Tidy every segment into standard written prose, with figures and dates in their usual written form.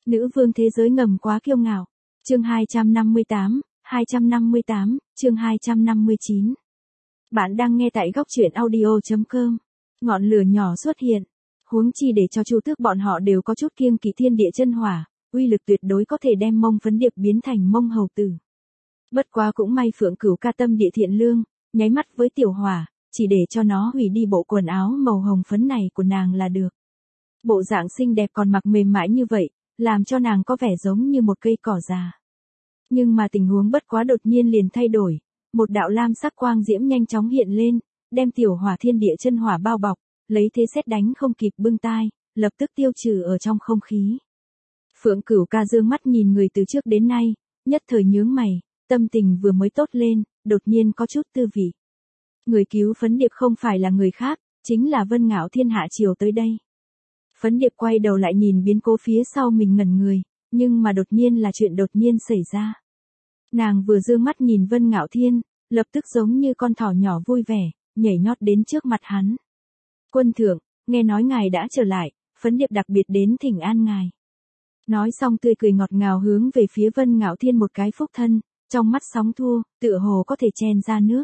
Nữ vương thế giới ngầm quá kiêu ngạo. Chương 258, chương 259. Bạn đang nghe tại góc truyện audio.com. Ngọn lửa nhỏ xuất hiện. Huống chi để cho Chu Tước bọn họ đều có chút kiêng kỵ thiên địa chân hỏa, uy lực tuyệt đối có thể đem Mông Phấn Điệp biến thành Mông Hầu Tử. Bất quá cũng may Phượng Cửu ca tâm địa thiện lương, nháy mắt với tiểu hỏa, chỉ để cho nó hủy đi bộ quần áo màu hồng phấn này của nàng là được. Bộ dạng xinh đẹp còn mặc mềm mại như vậy, làm cho nàng có vẻ giống như một cây cỏ già. Nhưng mà tình huống bất quá đột nhiên liền thay đổi, một đạo lam sắc quang diễm nhanh chóng hiện lên, đem tiểu hỏa thiên địa chân hỏa bao bọc, lấy thế sét đánh không kịp bưng tai, lập tức tiêu trừ ở trong không khí. Phượng Cửu ca dương mắt nhìn người từ trước đến nay, nhất thời nhướng mày, tâm tình vừa mới tốt lên, đột nhiên có chút tư vị. Người cứu Phấn Điệp không phải là người khác, chính là Vân Ngạo Thiên hạ chiều tới đây. Phấn Điệp quay đầu lại nhìn biến cố phía sau mình ngẩn người, nhưng mà đột nhiên là chuyện đột nhiên xảy ra. Nàng vừa dương mắt nhìn Vân Ngạo Thiên, lập tức giống như con thỏ nhỏ vui vẻ, nhảy nhót đến trước mặt hắn. Quân thượng, nghe nói ngài đã trở lại, Phấn Điệp đặc biệt đến thỉnh an ngài. Nói xong tươi cười ngọt ngào hướng về phía Vân Ngạo Thiên một cái phúc thân, trong mắt sóng thua, tựa hồ có thể chen ra nước.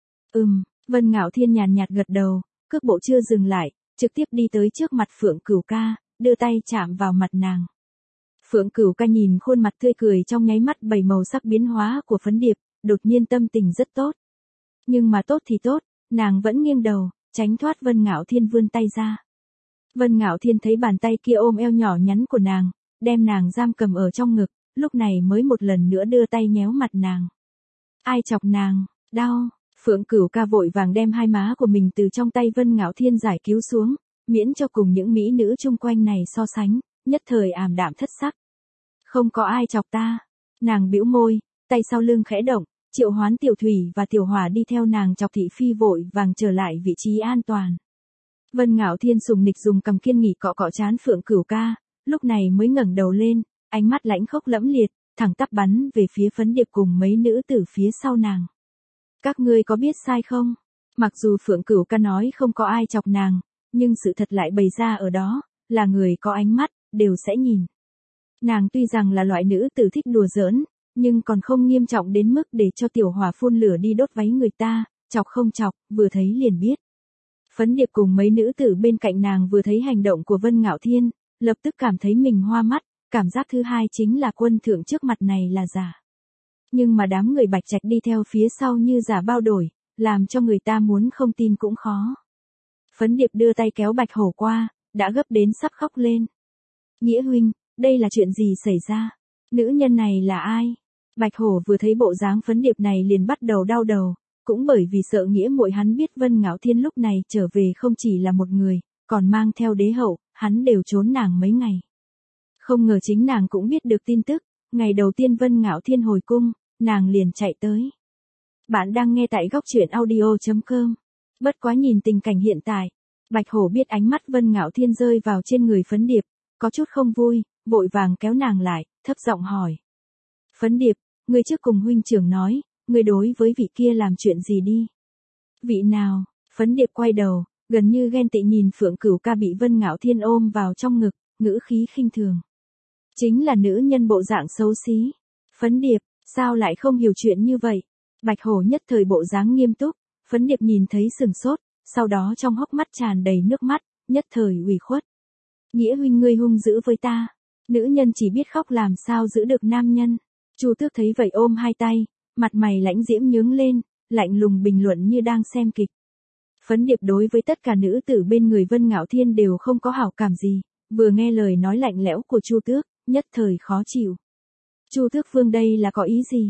Vân Ngạo Thiên nhàn nhạt gật đầu, cước bộ chưa dừng lại, trực tiếp đi tới trước mặt Phượng Cửu ca, đưa tay chạm vào mặt nàng. Phượng Cửu ca nhìn khuôn mặt tươi cười trong nháy mắt bảy màu sắc biến hóa của Phấn Điệp, đột nhiên tâm tình rất tốt. Nhưng mà tốt thì tốt, nàng vẫn nghiêng đầu, tránh thoát Vân Ngạo Thiên vươn tay ra. Vân Ngạo Thiên thấy bàn tay kia ôm eo nhỏ nhắn của nàng, đem nàng giam cầm ở trong ngực, lúc này mới một lần nữa đưa tay nhéo mặt nàng. Ai chọc nàng, đau. Phượng Cửu ca vội vàng đem hai má của mình từ trong tay Vân Ngạo Thiên giải cứu xuống, miễn cho cùng những mỹ nữ chung quanh này so sánh, nhất thời ảm đạm thất sắc. Không có ai chọc ta. Nàng bĩu môi, tay sau lưng khẽ động, triệu hoán tiểu thủy và tiểu hỏa đi theo nàng chọc thị phi vội vàng trở lại vị trí an toàn. Vân Ngạo Thiên sùng nịch dùng cầm kiên nghỉ cọ cọ trán Phượng Cửu ca, lúc này mới ngẩng đầu lên, ánh mắt lãnh khốc lẫm liệt, thẳng tắp bắn về phía Phấn Điệp cùng mấy nữ tử phía sau nàng. Các ngươi có biết sai không? Mặc dù Phượng Cửu ca nói không có ai chọc nàng, nhưng sự thật lại bày ra ở đó, là người có ánh mắt, đều sẽ nhìn. Nàng tuy rằng là loại nữ tử thích đùa giỡn, nhưng còn không nghiêm trọng đến mức để cho tiểu hỏa phun lửa đi đốt váy người ta, chọc không chọc, vừa thấy liền biết. Phấn Điệp cùng mấy nữ tử bên cạnh nàng vừa thấy hành động của Vân Ngạo Thiên, lập tức cảm thấy mình hoa mắt, cảm giác thứ hai chính là quân thượng trước mặt này là giả. Nhưng mà đám người Bạch Trạch đi theo phía sau như giả bao đổi, làm cho người ta muốn không tin cũng khó. Phấn Điệp đưa tay kéo Bạch Hổ qua, đã gấp đến sắp khóc lên. Nghĩa huynh, đây là chuyện gì xảy ra? Nữ nhân này là ai? Bạch Hổ vừa thấy bộ dáng Phấn Điệp này liền bắt đầu đau đầu, cũng bởi vì sợ Nghĩa muội hắn biết Vân Ngạo Thiên lúc này trở về không chỉ là một người, còn mang theo đế hậu, hắn đều trốn nàng mấy ngày. Không ngờ chính nàng cũng biết được tin tức, ngày đầu tiên Vân Ngạo Thiên hồi cung, nàng liền chạy tới. Bạn đang nghe tại góc truyện audio.com. Bất quá nhìn tình cảnh hiện tại, Bạch Hổ biết ánh mắt Vân Ngạo Thiên rơi vào trên người Phấn Điệp, có chút không vui, vội vàng kéo nàng lại, thấp giọng hỏi. Phấn Điệp, ngươi trước cùng huynh trưởng nói, ngươi đối với vị kia làm chuyện gì đi? Vị nào? Phấn Điệp quay đầu, gần như ghen tị nhìn Phượng Cửu ca bị Vân Ngạo Thiên ôm vào trong ngực, ngữ khí khinh thường. Chính là nữ nhân bộ dạng xấu xí. Phấn Điệp, sao lại không hiểu chuyện như vậy? Bạch Hổ nhất thời bộ dáng nghiêm túc, Phấn Điệp nhìn thấy sừng sốt, sau đó trong hốc mắt tràn đầy nước mắt, nhất thời ủy khuất. Nghĩa huynh ngươi hung dữ với ta. Nữ nhân chỉ biết khóc làm sao giữ được nam nhân. Chu Tước thấy vậy ôm hai tay, mặt mày lãnh diễm nhướng lên, lạnh lùng bình luận như đang xem kịch. Phấn Điệp đối với tất cả nữ tử bên người Vân Ngạo Thiên đều không có hảo cảm gì, vừa nghe lời nói lạnh lẽo của Chu Tước, nhất thời khó chịu. Chu Tước vương đây là có ý gì?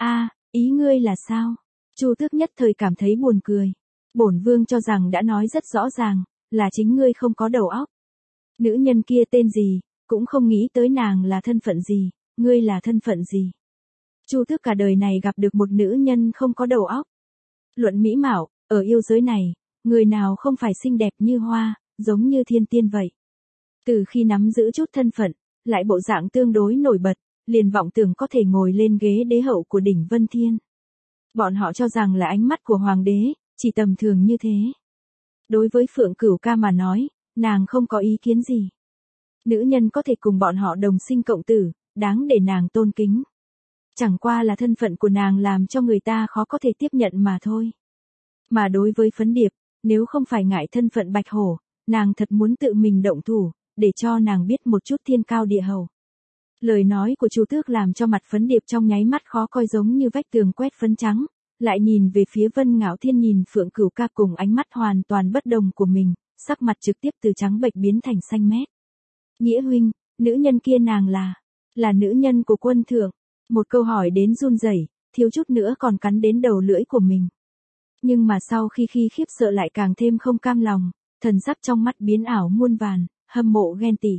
Ý ngươi là sao? Chu Tước nhất thời cảm thấy buồn cười. Bổn vương cho rằng đã nói rất rõ ràng, là chính ngươi không có đầu óc. Nữ nhân kia tên gì, cũng không nghĩ tới nàng là thân phận gì, ngươi là thân phận gì. Chu Tước cả đời này gặp được một nữ nhân không có đầu óc. Luận mỹ mạo, ở yêu giới này, người nào không phải xinh đẹp như hoa, giống như thiên tiên vậy. Từ khi nắm giữ chút thân phận, lại bộ dạng tương đối nổi bật, liền vọng tưởng có thể ngồi lên ghế đế hậu của đỉnh Vân Thiên. Bọn họ cho rằng là ánh mắt của hoàng đế, chỉ tầm thường như thế. Đối với Phượng Cửu ca mà nói, nàng không có ý kiến gì. Nữ nhân có thể cùng bọn họ đồng sinh cộng tử, đáng để nàng tôn kính. Chẳng qua là thân phận của nàng làm cho người ta khó có thể tiếp nhận mà thôi. Mà đối với Phấn Điệp, nếu không phải ngại thân phận Bạch Hổ, nàng thật muốn tự mình động thủ, để cho nàng biết một chút thiên cao địa hầu. Lời nói của Chu Tước làm cho mặt Phấn Điệp trong nháy mắt khó coi giống như vách tường quét phấn trắng, lại nhìn về phía Vân Ngạo Thiên nhìn Phượng Cửu Ca cùng ánh mắt hoàn toàn bất đồng của mình, sắc mặt trực tiếp từ trắng bệch biến thành xanh mét. Nghĩa huynh, nữ nhân kia nàng là nữ nhân của quân thượng. Một câu hỏi đến run rẩy, thiếu chút nữa còn cắn đến đầu lưỡi của mình. Nhưng mà sau khi khiếp sợ lại càng thêm không cam lòng, thần sắc trong mắt biến ảo muôn vàn, hâm mộ ghen tị.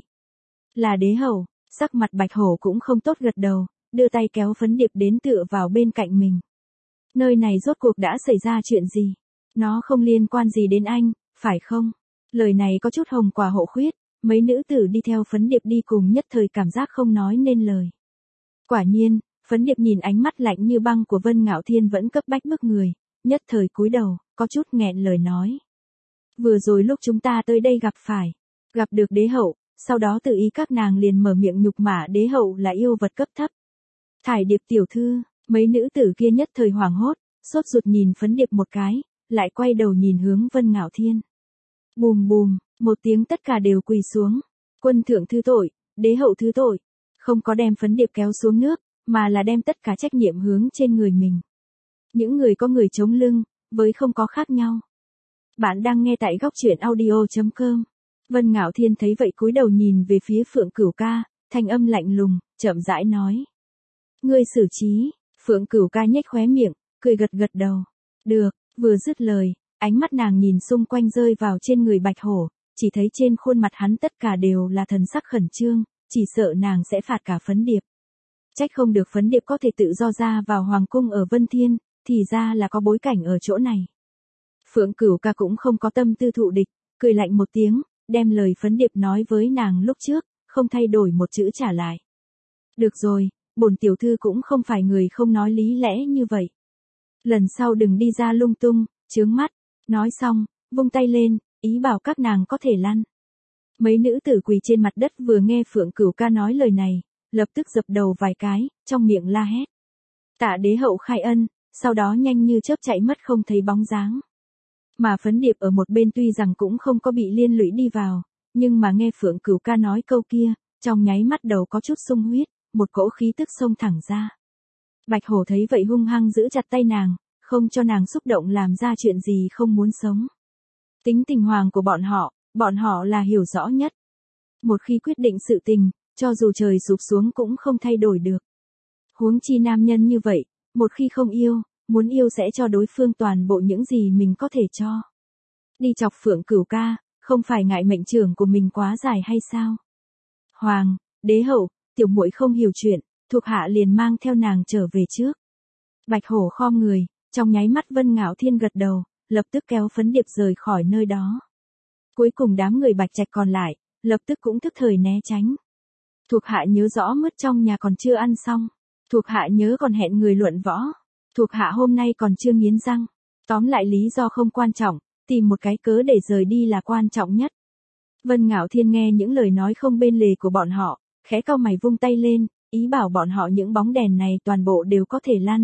Là đế hậu, sắc mặt Bạch Hổ cũng không tốt gật đầu, đưa tay kéo Phấn Điệp đến tựa vào bên cạnh mình. Nơi này rốt cuộc đã xảy ra chuyện gì? Nó không liên quan gì đến anh, phải không? Lời này có chút hồng quả hộ khuyết, mấy nữ tử đi theo Phấn Điệp đi cùng nhất thời cảm giác không nói nên lời. Quả nhiên, Phấn Điệp nhìn ánh mắt lạnh như băng của Vân Ngạo Thiên vẫn cấp bách bức người, nhất thời cúi đầu, có chút nghẹn lời nói. Vừa rồi lúc chúng ta tới đây gặp được đế hậu, sau đó tự ý các nàng liền mở miệng nhục mạ đế hậu là yêu vật cấp thấp. Thải Điệp tiểu thư, mấy nữ tử kia nhất thời hoảng hốt, sốt ruột nhìn Phấn Điệp một cái, lại quay đầu nhìn hướng Vân Ngạo Thiên. Bùm bùm, một tiếng tất cả đều quỳ xuống. Quân thượng thứ tội, đế hậu thứ tội. Không có đem Phấn Điệp kéo xuống nước, mà là đem tất cả trách nhiệm hướng trên người mình. Những người có người chống lưng, với không có khác nhau. Bạn đang nghe tại góc truyện audio.com. Vân Ngạo Thiên thấy vậy cúi đầu nhìn về phía Phượng Cửu Ca, thanh âm lạnh lùng, chậm rãi nói. Ngươi xử trí, Phượng Cửu Ca nhếch khóe miệng, cười gật gật đầu. Được, vừa dứt lời, ánh mắt nàng nhìn xung quanh rơi vào trên người Bạch Hổ, chỉ thấy trên khuôn mặt hắn tất cả đều là thần sắc khẩn trương, chỉ sợ nàng sẽ phạt cả Phấn Điệp. Trách không được Phấn Điệp có thể tự do ra vào hoàng cung ở Vân Thiên, thì ra là có bối cảnh ở chỗ này. Phượng Cửu Ca cũng không có tâm tư thụ địch, cười lạnh một tiếng, đem lời Phấn Điệp nói với nàng lúc trước, không thay đổi một chữ trả lại. Được rồi, bổn tiểu thư cũng không phải người không nói lý lẽ như vậy. Lần sau đừng đi ra lung tung, chướng mắt. Nói xong, vung tay lên, ý bảo các nàng có thể lăn. Mấy nữ tử quỳ trên mặt đất vừa nghe Phượng Cửu Ca nói lời này, lập tức dập đầu vài cái, trong miệng la hét. Tạ đế hậu khai ân, sau đó nhanh như chớp chạy mất không thấy bóng dáng. Mà Phấn Điệp ở một bên tuy rằng cũng không có bị liên lụy đi vào, nhưng mà nghe Phượng Cửu Ca nói câu kia, trong nháy mắt đầu có chút sung huyết, một cỗ khí tức xông thẳng ra. Bạch Hổ thấy vậy hung hăng giữ chặt tay nàng, không cho nàng xúc động làm ra chuyện gì không muốn sống. Tính tình hoàng của bọn họ là hiểu rõ nhất. Một khi quyết định sự tình, cho dù trời sụp xuống cũng không thay đổi được. Huống chi nam nhân như vậy, một khi không yêu, muốn yêu sẽ cho đối phương toàn bộ những gì mình có thể cho. Đi chọc Phượng Cửu Ca, không phải ngại mệnh trưởng của mình quá dài hay sao? Hoàng, đế hậu, tiểu muội không hiểu chuyện, thuộc hạ liền mang theo nàng trở về trước. Bạch Hổ khom người, trong nháy mắt Vân Ngạo Thiên gật đầu, lập tức kéo Phấn Điệp rời khỏi nơi đó. Cuối cùng đám người Bạch Trạch còn lại, lập tức cũng thức thời né tránh. Thuộc hạ nhớ rõ mứt trong nhà còn chưa ăn xong. Thuộc hạ nhớ còn hẹn người luận võ. Thuộc hạ hôm nay còn chưa nghiến răng. Tóm lại lý do không quan trọng, tìm một cái cớ để rời đi là quan trọng nhất. Vân Ngạo Thiên nghe những lời nói không bên lề của bọn họ, khẽ cau mày vung tay lên, ý bảo bọn họ những bóng đèn này toàn bộ đều có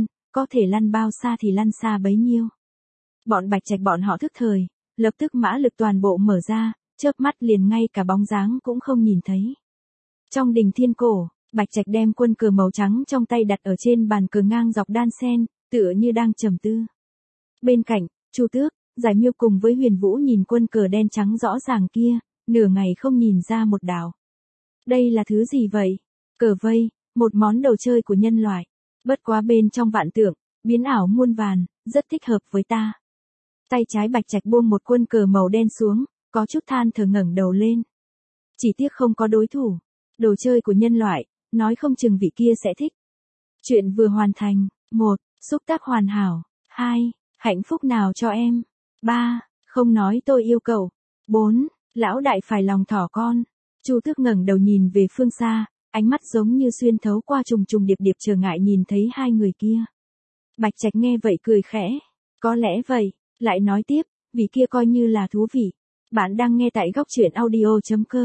thể lăn bao xa thì lăn xa bấy nhiêu. Bọn Bạch Trạch bọn họ thức thời, lập tức mã lực toàn bộ mở ra, chớp mắt liền ngay cả bóng dáng cũng không nhìn thấy. Trong đình thiên cổ, Bạch Trạch đem quân cờ màu trắng trong tay đặt ở trên bàn cờ ngang dọc đan sen, tựa như đang trầm tư. Bên cạnh, Chu Tước, Giải Miêu cùng với Huyền Vũ nhìn quân cờ đen trắng rõ ràng kia, nửa ngày không nhìn ra một đạo. Đây là thứ gì vậy? Cờ vây, một món đồ chơi của nhân loại. Bất quá bên trong vạn tượng, biến ảo muôn vàn, rất thích hợp với ta. Tay trái Bạch Trạch buông một quân cờ màu đen xuống, có chút than thở ngẩng đầu lên. Chỉ tiếc không có đối thủ. Đồ chơi của nhân loại, nói không chừng vị kia sẽ thích. Chuyện vừa hoàn thành. 1. Xúc tác hoàn hảo. 2. Hạnh phúc nào cho em. 3. Không nói tôi yêu cậu. 4. Lão đại phải lòng thỏ con. Chu Tước ngẩng đầu nhìn về phương xa, ánh mắt giống như xuyên thấu qua trùng trùng điệp điệp trở ngại nhìn thấy hai người kia. Bạch Trạch nghe vậy cười khẽ. Có lẽ vậy, lại nói tiếp, vì kia coi như là thú vị. Bạn đang nghe tại góc truyện audio.com.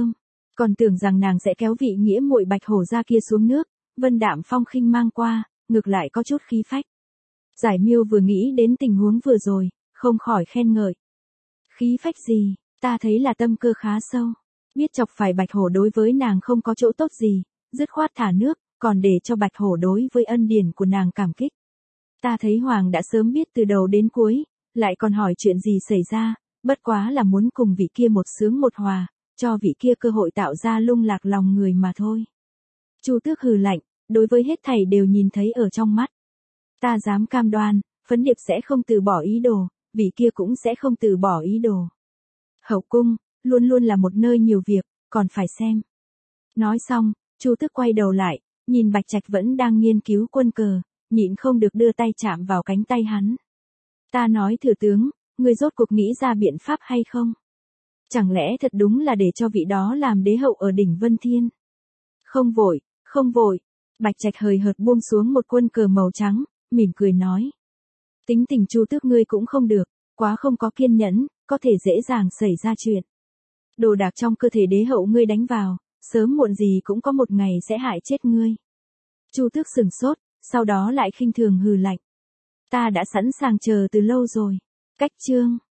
Còn tưởng rằng nàng sẽ kéo vị nghĩa muội Bạch Hổ ra kia xuống nước, Vân Đạm Phong khinh mang qua, ngược lại có chút khí phách. Giải Miêu vừa nghĩ đến tình huống vừa rồi, không khỏi khen ngợi. Khí phách gì, ta thấy là tâm cơ khá sâu. Biết chọc phải Bạch Hổ đối với nàng không có chỗ tốt gì, dứt khoát thả nước, còn để cho Bạch Hổ đối với ân điển của nàng cảm kích. Ta thấy Hoàng đã sớm biết từ đầu đến cuối, lại còn hỏi chuyện gì xảy ra, bất quá là muốn cùng vị kia một sướng một hòa, cho vị kia cơ hội tạo ra lung lạc lòng người mà thôi. Chu Tước hừ lạnh, đối với hết thảy đều nhìn thấy ở trong mắt. Ta dám cam đoan, Phấn Điệp sẽ không từ bỏ ý đồ, vị kia cũng sẽ không từ bỏ ý đồ. Hậu cung, luôn luôn là một nơi nhiều việc, còn phải xem. Nói xong, Chu Tước quay đầu lại, nhìn Bạch Trạch vẫn đang nghiên cứu quân cờ, nhịn không được đưa tay chạm vào cánh tay hắn. Ta nói thừa tướng, ngươi rốt cuộc nghĩ ra biện pháp hay không? Chẳng lẽ thật đúng là để cho vị đó làm đế hậu ở đỉnh Vân Thiên? Không vội, không vội. Bạch Trạch hời hợt buông xuống một quân cờ màu trắng, mỉm cười nói. Tính tình Chu Tước ngươi cũng không được, quá không có kiên nhẫn, có thể dễ dàng xảy ra chuyện. Đồ đạc trong cơ thể đế hậu ngươi đánh vào, sớm muộn gì cũng có một ngày sẽ hại chết ngươi. Chu Tước sừng sốt, sau đó lại khinh thường hừ lạnh. Ta đã sẵn sàng chờ từ lâu rồi. Cách chương